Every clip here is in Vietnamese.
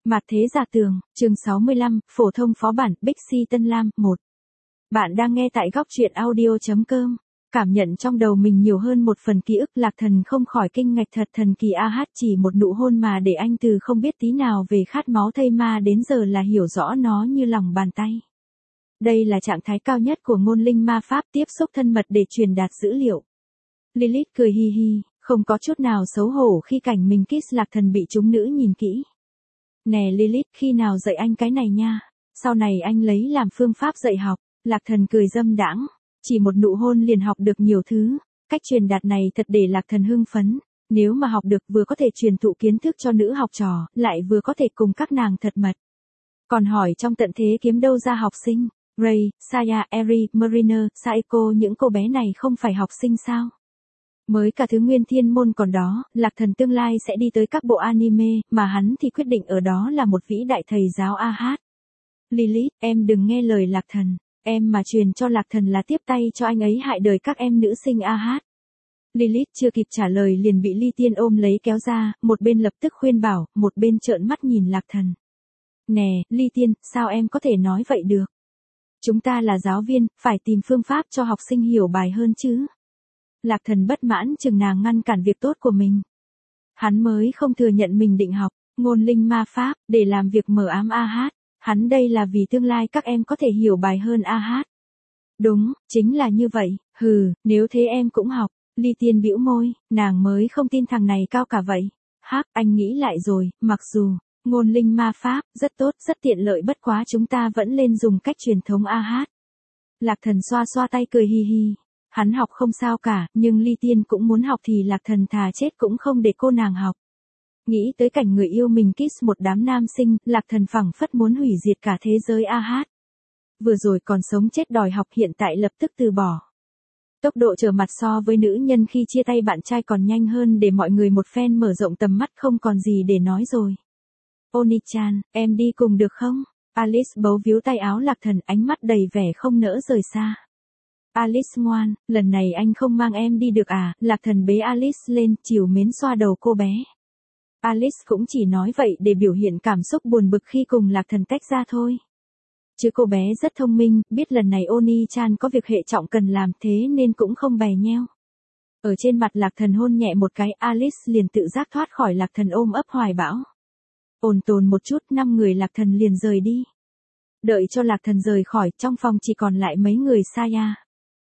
Mặt thế giả tường, chương 65, phổ thông phó bản, Bixi Tân Lam, 1. Bạn đang nghe tại góc truyện audio.com. Cảm nhận trong đầu mình nhiều hơn một phần ký ức, Lạc Thần không khỏi kinh ngạc, thật thần kỳ chỉ một nụ hôn mà để anh từ không biết tí nào về khát máu thây ma đến giờ là hiểu rõ nó như lòng bàn tay. Đây là trạng thái cao nhất của ngôn linh ma pháp, tiếp xúc thân mật để truyền đạt dữ liệu. Lilith cười hi hi, không có chút nào xấu hổ khi cảnh mình kiss Lạc Thần bị chúng nữ nhìn kỹ. Nè Lilith, khi nào dạy anh cái này nha, sau này anh lấy làm phương pháp dạy học. Lạc Thần cười dâm đãng, chỉ một nụ hôn liền học được nhiều thứ, cách truyền đạt này thật để Lạc Thần hưng phấn, nếu mà học được vừa có thể truyền thụ kiến thức cho nữ học trò, lại vừa có thể cùng các nàng thật mật. Còn hỏi trong tận thế kiếm đâu ra học sinh, Ray, Saya, Eri, Mariner, Saeko, những cô bé này không phải học sinh sao? Mới cả thứ nguyên thiên môn còn đó, Lạc Thần tương lai sẽ đi tới các bộ anime, mà hắn thì quyết định ở đó là một vĩ đại thầy giáo Lilith, em đừng nghe lời Lạc Thần, em mà truyền cho Lạc Thần là tiếp tay cho anh ấy hại đời các em nữ sinh Lilith chưa kịp trả lời liền bị Ly Tiên ôm lấy kéo ra, một bên lập tức khuyên bảo, một bên trợn mắt nhìn Lạc Thần. Nè, Ly Tiên, sao em có thể nói vậy được? Chúng ta là giáo viên, phải tìm phương pháp cho học sinh hiểu bài hơn chứ. Lạc Thần bất mãn chừng nàng ngăn cản việc tốt của mình. Hắn mới không thừa nhận mình định học ngôn linh ma pháp để làm việc mờ ám hắn đây là vì tương lai các em có thể hiểu bài hơn Đúng, chính là như vậy, nếu thế em cũng học. Ly Tiên bĩu môi, nàng mới không tin thằng này cao cả vậy. Anh nghĩ lại rồi, mặc dù ngôn linh ma pháp rất tốt, rất tiện lợi, bất quá chúng ta vẫn nên dùng cách truyền thống Lạc Thần xoa xoa tay cười hi hi. Hắn học không sao cả, nhưng Ly Tiên cũng muốn học thì Lạc Thần thà chết cũng không để cô nàng học. Nghĩ tới cảnh người yêu mình kiss một đám nam sinh, Lạc Thần phảng phất muốn hủy diệt cả thế giới Vừa rồi còn sống chết đòi học, hiện tại lập tức từ bỏ. Tốc độ trở mặt so với nữ nhân khi chia tay bạn trai còn nhanh hơn, để mọi người một phen mở rộng tầm mắt, không còn gì để nói rồi. Oni-chan, em đi cùng được không? Alice bấu víu tay áo Lạc Thần, ánh mắt đầy vẻ không nỡ rời xa. Alice ngoan, lần này anh không mang em đi được à? Lạc Thần bế Alice lên, trìu mến xoa đầu cô bé. Alice cũng chỉ nói vậy để biểu hiện cảm xúc buồn bực khi cùng Lạc Thần tách ra thôi. Chứ cô bé rất thông minh, biết lần này Oni-chan có việc hệ trọng cần làm, thế nên cũng không bè nheo. Ở trên mặt Lạc Thần hôn nhẹ một cái, Alice liền tự giác thoát khỏi Lạc Thần ôm ấp hoài bão. Ổn tồn một chút, 5 người Lạc Thần liền rời đi. Đợi cho Lạc Thần rời khỏi, trong phòng chỉ còn lại mấy người Saya.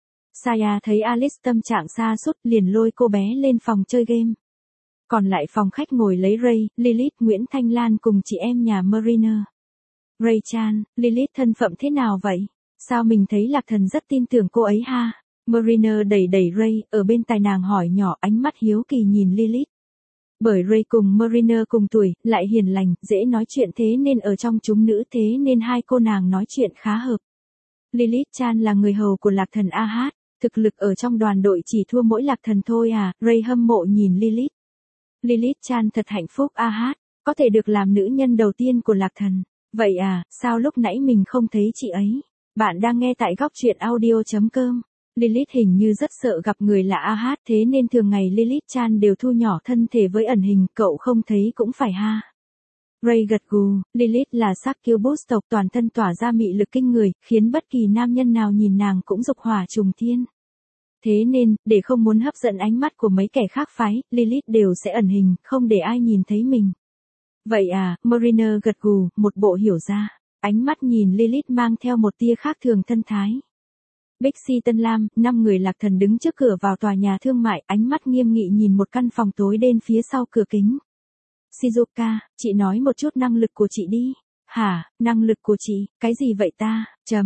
Saya thấy Alice tâm trạng sa sút liền lôi cô bé lên phòng chơi game. Còn lại phòng khách ngồi lấy Ray, Lilith, Nguyễn Thanh Lan cùng chị em nhà Mariner. Ray-chan, Lilith thân phận thế nào vậy? Sao mình thấy Lạc Thần rất tin tưởng cô ấy ha? Mariner đẩy đẩy Ray, ở bên tai nàng hỏi nhỏ, ánh mắt hiếu kỳ nhìn Lilith. Bởi Ray cùng Mariner cùng tuổi, lại hiền lành, dễ nói chuyện, thế nên ở trong chúng nữ, thế nên hai cô nàng nói chuyện khá hợp. Lilith-chan là người hầu của Lạc Thần thực lực ở trong đoàn đội chỉ thua mỗi Lạc Thần thôi à? Ray hâm mộ nhìn Lilith. Lilith-chan thật hạnh phúc có thể được làm nữ nhân đầu tiên của Lạc Thần. Vậy à, sao lúc nãy mình không thấy chị ấy? Bạn đang nghe tại góc truyện audio.com. Lilith hình như rất sợ gặp người lạ thế nên thường ngày Lilith-chan đều thu nhỏ thân thể với ẩn hình, cậu không thấy cũng phải ha. Ray gật gù, Lilith là succubus tộc, toàn thân tỏa ra mị lực kinh người, khiến bất kỳ nam nhân nào nhìn nàng cũng dục hỏa trùng thiên. Thế nên, để không muốn hấp dẫn ánh mắt của mấy kẻ khác phái, Lilith đều sẽ ẩn hình, không để ai nhìn thấy mình. Vậy à, Mariner gật gù, một bộ hiểu ra. Ánh mắt nhìn Lilith mang theo một tia khác thường thân thái. Bixi Tân Lam, 5 người Lạc Thần đứng trước cửa vào tòa nhà thương mại, ánh mắt nghiêm nghị nhìn một căn phòng tối đen phía sau cửa kính. Shizuka, chị nói một chút năng lực của chị đi. Hả, năng lực của chị, cái gì vậy ta?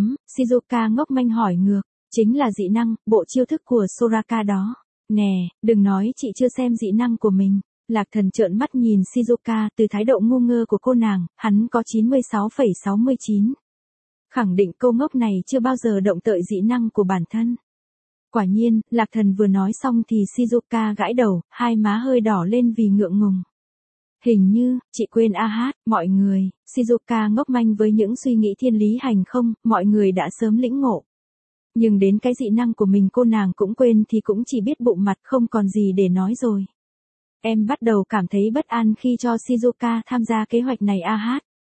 Shizuka ngốc manh hỏi ngược. Chính là dị năng, bộ chiêu thức của Soraka đó. Nè, đừng nói chị chưa xem dị năng của mình. Lạc Thần trợn mắt nhìn Shizuka, từ thái độ ngu ngơ của cô nàng, hắn có 96,69. Khẳng định cô ngốc này chưa bao giờ động tới dị năng của bản thân. Quả nhiên, Lạc Thần vừa nói xong thì Shizuka gãi đầu, hai má hơi đỏ lên vì ngượng ngùng. Hình như, chị quên mọi người, Shizuka ngốc manh với những suy nghĩ thiên lý hành không, mọi người đã sớm lĩnh ngộ. Nhưng đến cái dị năng của mình cô nàng cũng quên thì cũng chỉ biết bụng mặt, không còn gì để nói rồi. Em bắt đầu cảm thấy bất an khi cho Shizuka tham gia kế hoạch này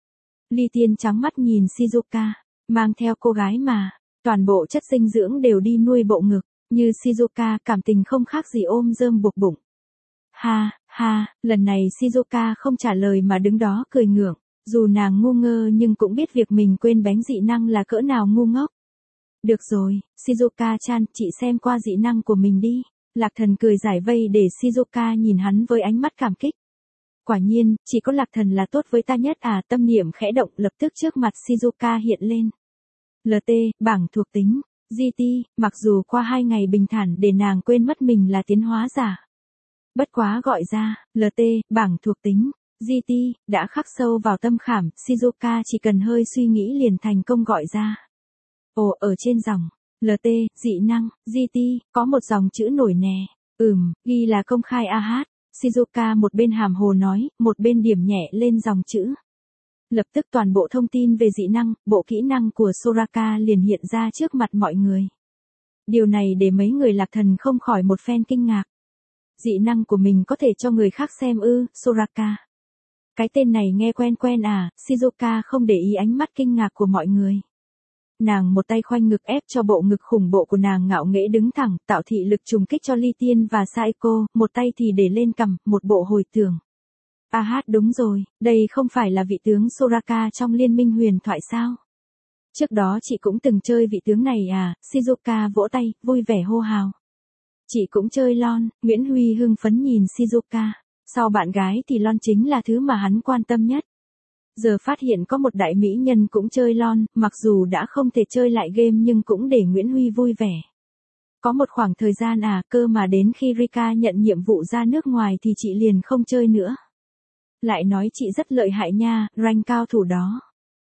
Ly Tiên trắng mắt nhìn Shizuka, mang theo cô gái mà, toàn bộ chất dinh dưỡng đều đi nuôi bộ ngực, như Shizuka cảm tình không khác gì ôm rơm buộc bụng. Ha, ha, lần này Shizuka không trả lời mà đứng đó cười ngượng, dù nàng ngu ngơ nhưng cũng biết việc mình quên bánh dị năng là cỡ nào ngu ngốc. Được rồi, Shizuka-chan, chị xem qua dị năng của mình đi. Lạc Thần cười giải vây để Shizuka nhìn hắn với ánh mắt cảm kích. Quả nhiên, chỉ có Lạc Thần là tốt với ta nhất à, tâm niệm khẽ động lập tức trước mặt Shizuka hiện lên. LT, bảng thuộc tính, GT, mặc dù qua 2 ngày bình thản để nàng quên mất mình là tiến hóa giả. Bất quá gọi ra, LT, bảng thuộc tính, GT, đã khắc sâu vào tâm khảm, Shizuka chỉ cần hơi suy nghĩ liền thành công gọi ra. Ồ, ở trên dòng, LT, dị năng, GT, có một dòng chữ nổi nè, ghi là công khai AH, Shizuka một bên hàm hồ nói, một bên điểm nhẹ lên dòng chữ. Lập tức toàn bộ thông tin về dị năng, bộ kỹ năng của Soraka liền hiện ra trước mặt mọi người. Điều này để mấy người Lạc Thần không khỏi một phen kinh ngạc. Dị năng của mình có thể cho người khác xem ư, Soraka. Cái tên này nghe quen quen à, Shizuka không để ý ánh mắt kinh ngạc của mọi người. Nàng một tay khoanh ngực ép cho bộ ngực khủng bộ của nàng ngạo nghễ đứng thẳng, tạo thị lực trùng kích cho Ly Tiên và Saeko, một tay thì để lên cằm, một bộ hồi tưởng. Đúng rồi, đây không phải là vị tướng Soraka trong Liên minh huyền thoại sao? Trước đó chị cũng từng chơi vị tướng này à, Shizuka vỗ tay, vui vẻ hô hào. Chị cũng chơi LOL, Nguyễn Huy hưng phấn nhìn Shizuka, sau bạn gái thì LOL chính là thứ mà hắn quan tâm nhất. Giờ phát hiện có một đại mỹ nhân cũng chơi LOL, mặc dù đã không thể chơi lại game nhưng cũng để Nguyễn Huy vui vẻ. Có một khoảng thời gian cơ mà đến khi Rika nhận nhiệm vụ ra nước ngoài thì chị liền không chơi nữa. Lại nói chị rất lợi hại nha, rank cao thủ đó.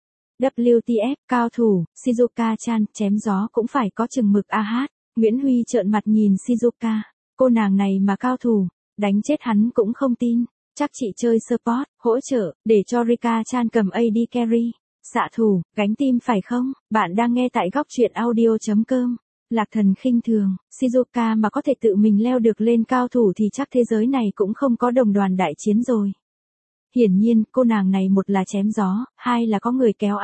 WTF, cao thủ, Shizuka-chan, chém gió cũng phải có chừng mực Nguyễn Huy trợn mặt nhìn Shizuka, cô nàng này mà cao thủ, đánh chết hắn cũng không tin. Chắc chị chơi support, hỗ trợ, để cho Rika-chan cầm AD carry, xạ thủ, gánh team phải không? Bạn đang nghe tại góc truyện audio.com. Lạc Thần khinh thường, Shizuka mà có thể tự mình leo được lên cao thủ thì chắc thế giới này cũng không có đồng đoàn đại chiến rồi. Hiển nhiên, cô nàng này một là chém gió, hai là có người kéo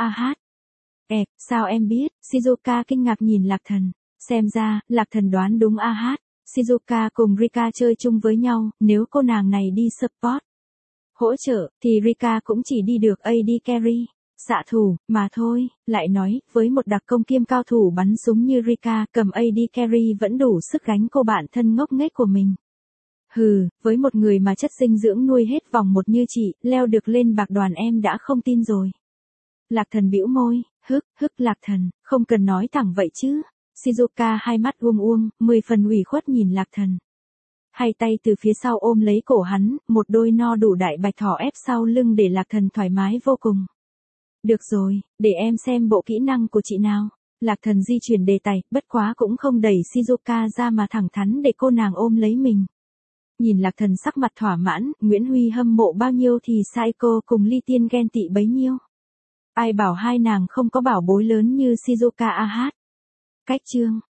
sao em biết? Shizuka kinh ngạc nhìn Lạc Thần. Xem ra, Lạc Thần đoán đúng Shizuka cùng Rika chơi chung với nhau, nếu cô nàng này đi support, hỗ trợ, thì Rika cũng chỉ đi được AD carry, xạ thủ, mà thôi. Lại nói, với một đặc công kiêm cao thủ bắn súng như Rika, cầm AD carry vẫn đủ sức gánh cô bạn thân ngốc nghếch của mình. Hừ, với một người mà chất dinh dưỡng nuôi hết vòng một như chị, leo được lên bạc đoàn em đã không tin rồi. Lạc Thần bĩu môi, Lạc Thần, không cần nói thẳng vậy chứ. Shizuka hai mắt uông, 10 phần ủy khuất nhìn Lạc Thần. Hai tay từ phía sau ôm lấy cổ hắn, một đôi no đủ đại bạch thỏ ép sau lưng để Lạc Thần thoải mái vô cùng. Được rồi, để em xem bộ kỹ năng của chị nào. Lạc Thần di chuyển đề tài, bất quá cũng không đẩy Shizuka ra mà thẳng thắn để cô nàng ôm lấy mình. Nhìn Lạc Thần sắc mặt thỏa mãn, Nguyễn Huy hâm mộ bao nhiêu thì Saeko cùng Ly Tiên ghen tị bấy nhiêu. Ai bảo hai nàng không có bảo bối lớn như Shizuka Cách chương